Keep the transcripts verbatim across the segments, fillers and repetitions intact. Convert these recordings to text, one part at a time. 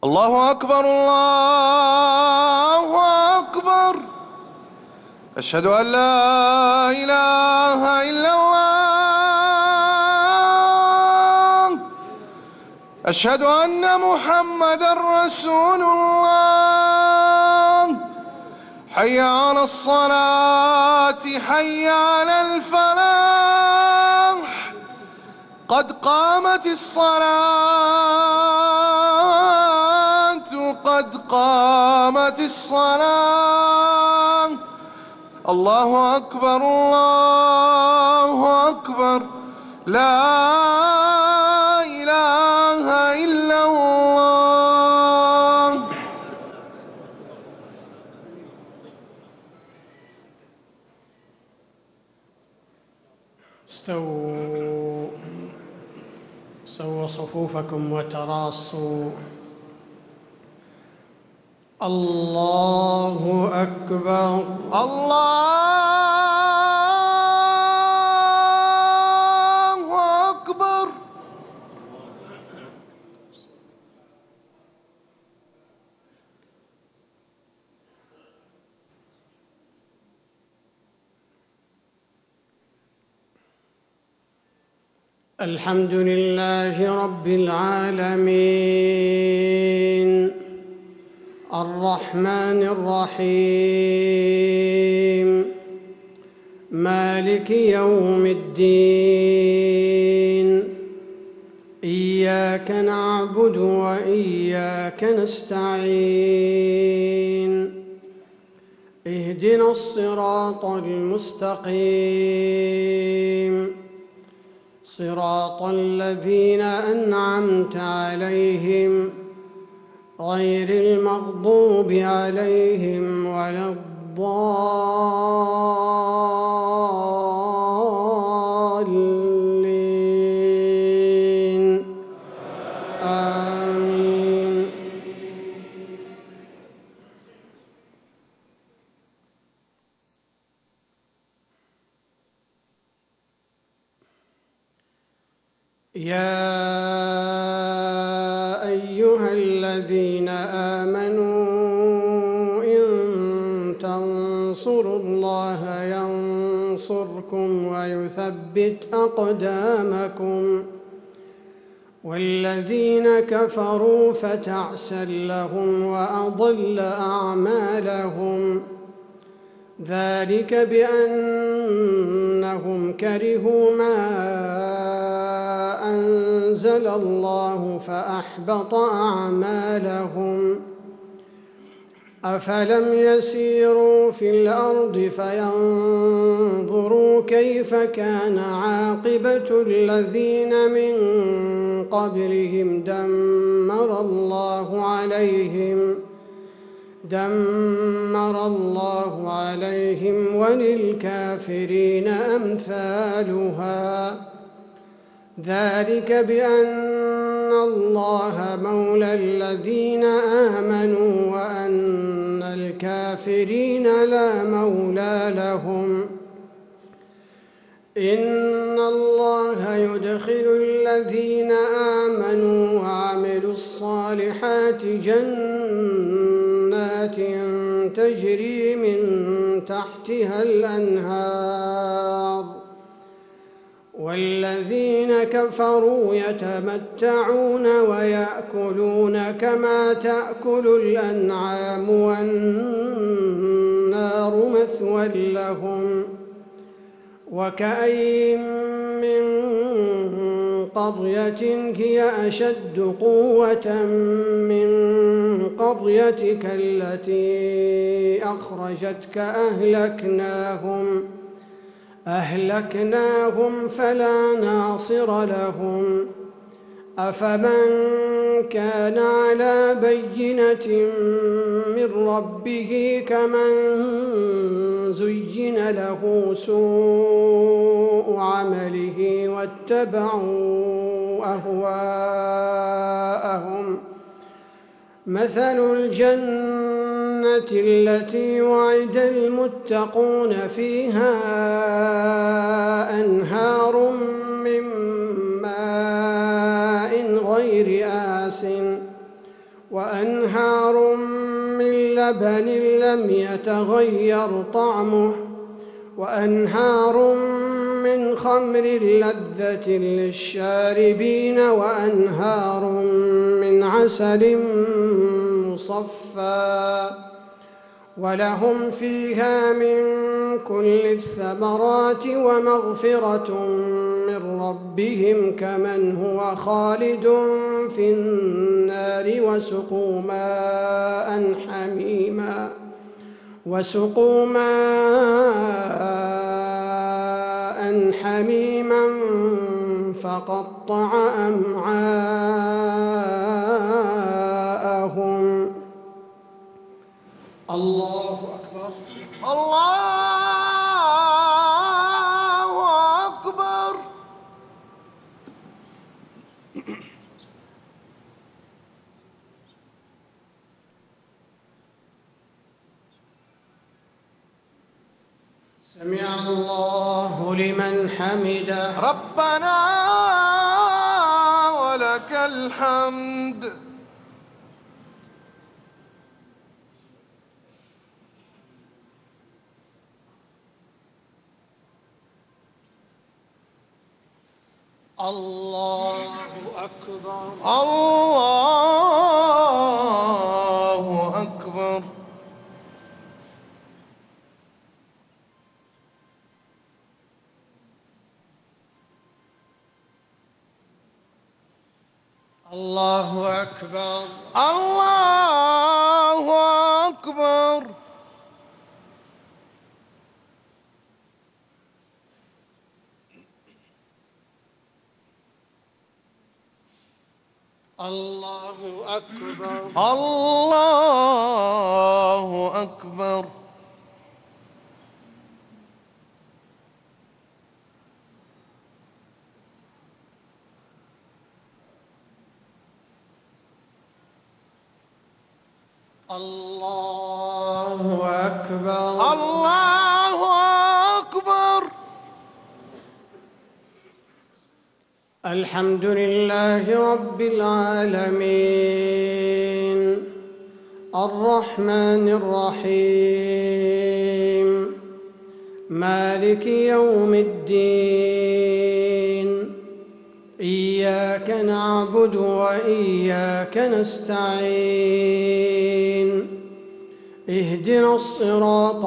الله أكبر الله أكبر. أشهد أن لا إله إلا الله. أشهد أن محمدًا رسول الله. حي على الصلاة حي على الفلاح. قد قامت الصلاة قد قامت الصلاة. الله أكبر الله أكبر. لا إله إلا الله. استووا سووا صفوفكم وتراصوا. الله أكبر. الله أكبر. الحمد لله رب العالمين الرحمن الرحيم مالك يوم الدين. إياك نعبد وإياك نستعين. اهدنا الصراط المستقيم صراط الذين أنعمت عليهم غير المغضوب عليهم ولا الضالين. آمين. يا أيها الذين آمنوا إن تنصروا الله ينصركم ويثبت أقدامكم. والذين كفروا فتعسا لهم وأضل أعمالهم. ذلك بأنهم كرهوا ما أنزل الله فأحبط أعمالهم. أفلم يسيروا في الأرض فينظروا كيف كان عاقبة الذين من قبلهم دمر الله عليهم دمر الله عليهم وللكافرين أمثالها. ذلك بأن الله مولى الذين آمنوا وأن الكافرين لا مولى لهم. إن الله يدخل الذين آمنوا وعملوا الصالحات جنات تجري من تحتها الأنهار. والذين كفروا يتمتعون ويأكلون كما تأكل الأنعام والنار مثوى لهم. وكأين من قرية هي أشد قوة من قريتك التي أخرجتك أهلكناهم أهلكناهم فلا ناصر لهم. أفمن كان على بينة من ربه كمن زين له سوء عمله واتبعوا أهواءهم. مثل الجنة التي وعد المتقون فيها أنهار من ماء غير آسٍ وأن لبن لم يتغير طعمه وأنهار من خمر لذة للشاربين وأنهار من عسل مصفى ولهم فيها من كل الثمرات ومغفرة من ربهم كمن هو خالد في النار وسقوا ماء حميما وسقوا ماء حميما فقطع أمعاءهم. الله أكبر. الله أكبر. سمع الله لمن حمده. ربنا ولك الحمد. الله أكبر. الله أكبر. الله أكبر. الله أكبر. الله أكبر. الله أكبر. الله أكبر. الله أكبر. الحمد لله رب العالمين الرحمن الرحيم مالك يوم الدين إياك نعبد وإياك نستعين اهدنا الصراط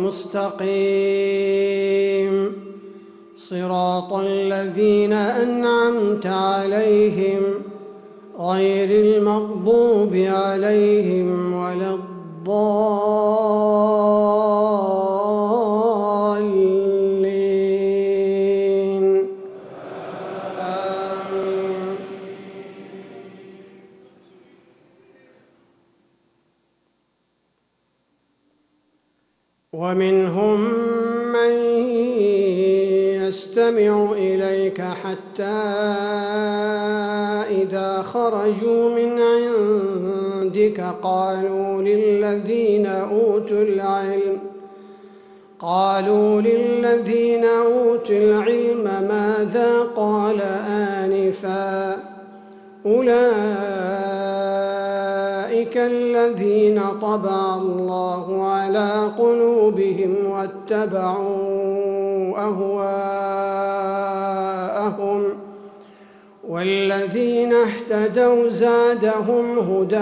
المستقيم صراط الذين أنعمت عليهم غير المغضوب عليهم ولا الضالين آمين. ومنهم من يستمع إليك حتى إذا خرجوا من عندك قالوا للذين أوتوا العلم قالوا للذين أوتوا العلم ماذا قال آنفا أولئك الذين طبع الله على قلوبهم واتبعوا أهواءهم والذين اهتدوا زادهم هدى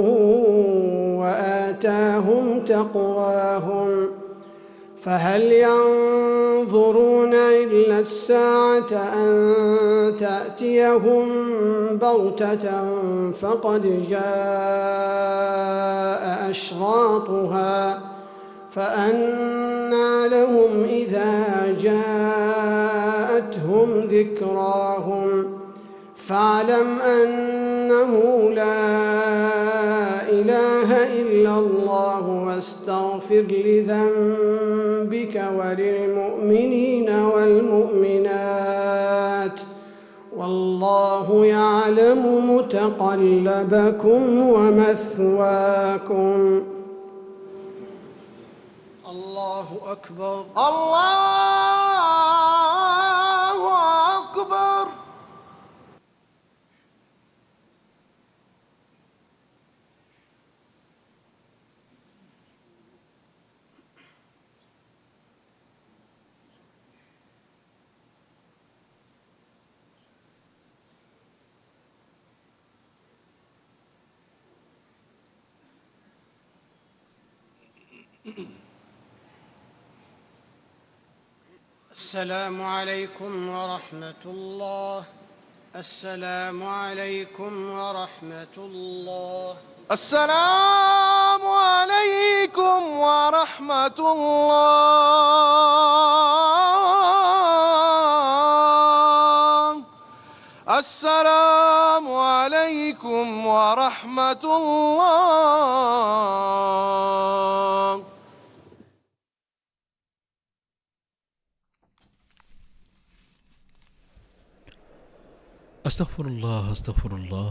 وآتاهم تقواهم فهل ينظرون إلا الساعة أن تأتيهم بغتة فقد جاء أشراطها فأنى لهم إذا جاءتهم ذكراهم فاعلم أنه لا إله إلا الله واستغفر لذنبك وللمؤمنين والمؤمنات والله يعلم متقلبكم ومثواكم. الله أكبر. الله أكبر. السلام عليكم ورحمة الله. السلام عليكم ورحمة الله. السلام عليكم ورحمة الله. السلام عليكم ورحمة الله. أستغفر الله أستغفر الله